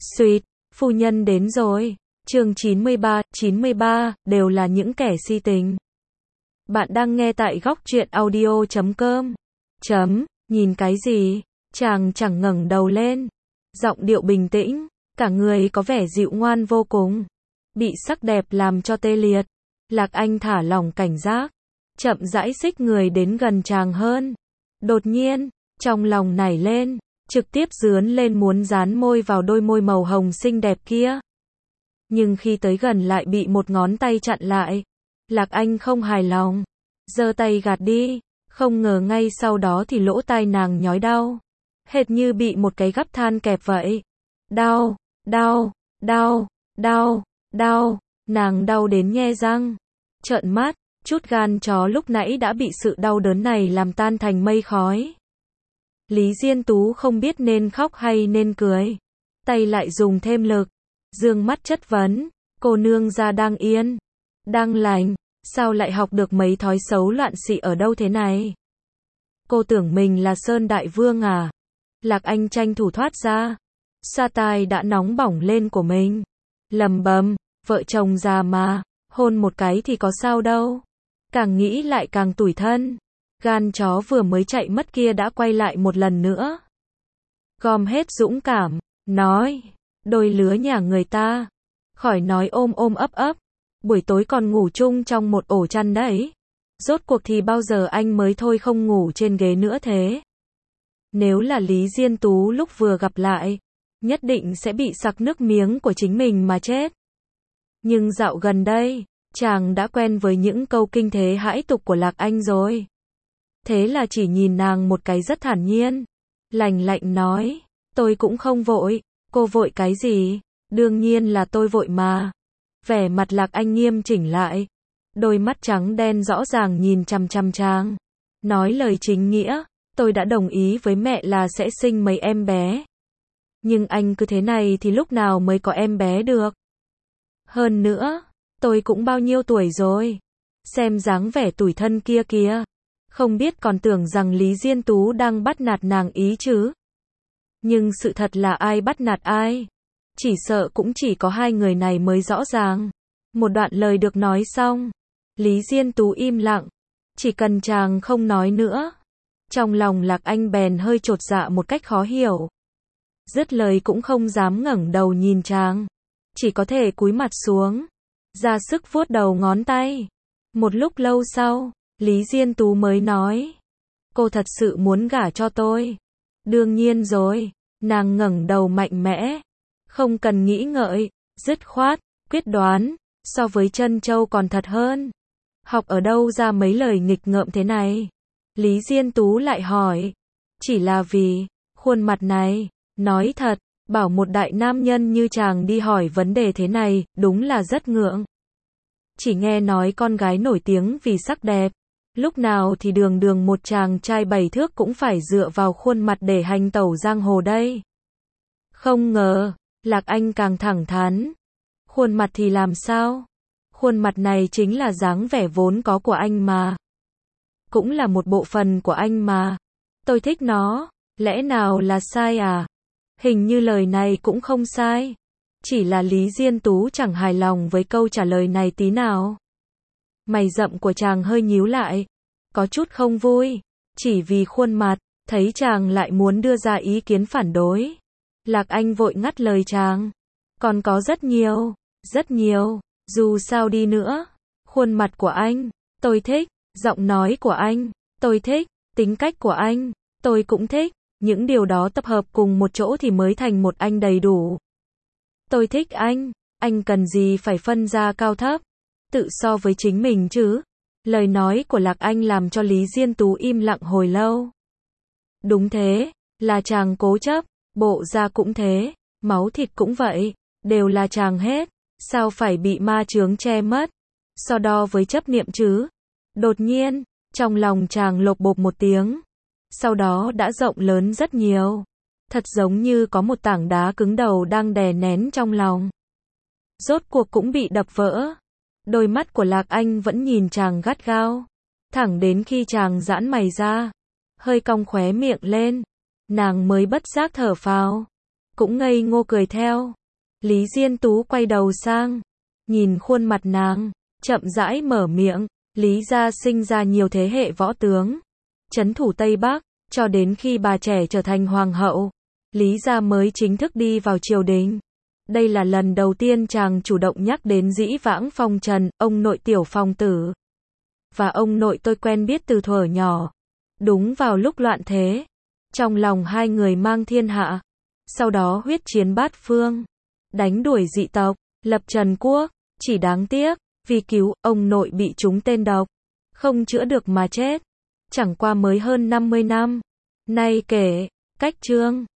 Xuyệt, phu nhân đến rồi. Chương 93, đều là những kẻ si tình. Bạn đang nghe tại góc truyện audio.com. Nhìn cái gì? Chàng chẳng ngẩng đầu lên. Giọng điệu bình tĩnh, cả người có vẻ dịu ngoan vô cùng. Bị sắc đẹp làm cho tê liệt. Lạc Anh thả lỏng cảnh giác, chậm rãi xích người đến gần chàng hơn. Đột nhiên, trong lòng nảy lên, trực tiếp dướn lên muốn dán môi vào đôi môi màu hồng xinh đẹp kia. Nhưng khi tới gần lại bị một ngón tay chặn lại. Lạc Anh không hài lòng, giơ tay gạt đi, không ngờ ngay sau đó thì lỗ tai nàng nhói đau, hệt như bị một cái gắp than kẹp vậy. Đau, đau, đau, đau, đau, nàng đau đến nhe răng, trợn mắt, chút gan chó lúc nãy đã bị sự đau đớn này làm tan thành mây khói. Lý Diên Tú không biết nên khóc hay nên cười, tay lại dùng thêm lực, dương mắt chất vấn, cô nương gia đang yên, đang lành, sao lại học được mấy thói xấu loạn xị ở đâu thế này? Cô tưởng mình là Sơn Đại Vương à? Lạc Anh tranh thủ thoát ra, xoa tai đã nóng bỏng lên của mình, lầm bầm, vợ chồng già mà, hôn một cái thì có sao đâu. Càng nghĩ lại càng tủi thân, gan chó vừa mới chạy mất kia đã quay lại một lần nữa. Gom hết dũng cảm, nói, đôi lứa nhà người ta, khỏi nói ôm ôm ấp ấp, buổi tối còn ngủ chung trong một ổ chăn đấy. Rốt cuộc thì bao giờ anh mới thôi không ngủ trên ghế nữa thế? Nếu là Lý Diên Tú lúc vừa gặp lại, nhất định sẽ bị sặc nước miếng của chính mình mà chết. Nhưng dạo gần đây, chàng đã quen với những câu kinh thế hãi tục của Lạc Anh rồi. Thế là chỉ nhìn nàng một cái rất thản nhiên, lành lạnh nói, tôi cũng không vội. Cô vội cái gì? Đương nhiên là tôi vội mà. Vẻ mặt Lạc Anh nghiêm chỉnh lại, đôi mắt trắng đen rõ ràng nhìn chằm chằm chàng, nói lời chính nghĩa, tôi đã đồng ý với mẹ là sẽ sinh mấy em bé. Nhưng anh cứ thế này thì lúc nào mới có em bé được? Hơn nữa, tôi cũng bao nhiêu tuổi rồi? Xem dáng vẻ tủi thân kia kìa. Không biết còn tưởng rằng Lý Diên Tú đang bắt nạt nàng ý chứ. Nhưng sự thật là ai bắt nạt ai? Chỉ sợ cũng chỉ có hai người này mới rõ ràng. Một đoạn lời được nói xong, Lý Diên Tú im lặng, chỉ cần chàng không nói nữa. Trong lòng Lạc Anh bèn hơi chột dạ một cách khó hiểu. Dứt lời cũng không dám ngẩng đầu nhìn chàng, chỉ có thể cúi mặt xuống, ra sức vuốt đầu ngón tay. Một lúc lâu sau, Lý Diên Tú mới nói, cô thật sự muốn gả cho tôi? Đương nhiên rồi. Nàng ngẩng đầu mạnh mẽ, không cần nghĩ ngợi, dứt khoát, quyết đoán, so với Trân Châu còn thật hơn. Học ở đâu ra mấy lời nghịch ngợm thế này? Lý Diên Tú lại hỏi, chỉ là vì khuôn mặt này. Nói thật, bảo một đại nam nhân như chàng đi hỏi vấn đề thế này, đúng là rất ngượng. Chỉ nghe nói con gái nổi tiếng vì sắc đẹp, lúc nào thì đường đường một chàng trai 7 thước cũng phải dựa vào khuôn mặt để hành tẩu giang hồ đây. Không ngờ, Lạc Anh càng thẳng thắn. Khuôn mặt thì làm sao? Khuôn mặt này chính là dáng vẻ vốn có của anh mà. Cũng là một bộ phận của anh mà. Tôi thích nó, lẽ nào là sai à? Hình như lời này cũng không sai. Chỉ là Lý Diên Tú chẳng hài lòng với câu trả lời này tí nào. Mày rậm của chàng hơi nhíu lại, có chút không vui, chỉ vì khuôn mặt, thấy chàng lại muốn đưa ra ý kiến phản đối. Lạc Anh vội ngắt lời chàng, còn có rất nhiều, dù sao đi nữa. Khuôn mặt của anh, tôi thích, giọng nói của anh, tôi thích, tính cách của anh, tôi cũng thích, những điều đó tập hợp cùng một chỗ thì mới thành một anh đầy đủ. Tôi thích anh cần gì phải phân ra cao thấp, tự so với chính mình chứ. Lời nói của Lạc Anh làm cho Lý Diên Tú im lặng hồi lâu. Đúng thế, là chàng cố chấp, bộ da cũng thế, máu thịt cũng vậy, đều là chàng hết, sao phải bị ma chướng che mất, so đo với chấp niệm chứ. Đột nhiên, trong lòng chàng lộp bộp một tiếng, sau đó đã rộng lớn rất nhiều, thật giống như có một tảng đá cứng đầu đang đè nén trong lòng. Rốt cuộc cũng bị đập vỡ. Đôi mắt của Lạc Anh vẫn nhìn chàng gắt gao, thẳng đến khi chàng giãn mày ra, hơi cong khóe miệng lên, nàng mới bất giác thở phào. cũng ngây ngô cười theo. Lý Diên Tú quay đầu sang, nhìn khuôn mặt nàng, chậm rãi mở miệng, Lý gia sinh ra nhiều thế hệ võ tướng, trấn thủ Tây Bắc, cho đến khi bà trẻ trở thành hoàng hậu, Lý gia mới chính thức đi vào triều đình. Đây là lần đầu tiên chàng chủ động nhắc đến dĩ vãng phong trần, ông nội Tiểu Phong tử và ông nội tôi quen biết từ thuở nhỏ. Đúng vào lúc loạn thế, trong lòng hai người mang thiên hạ, sau đó huyết chiến bát phương, đánh đuổi dị tộc, lập Trần quốc, chỉ đáng tiếc, vì cứu, ông nội bị trúng tên độc, không chữa được mà chết. Chẳng qua mới hơn 50 năm. Nay kể, cách chương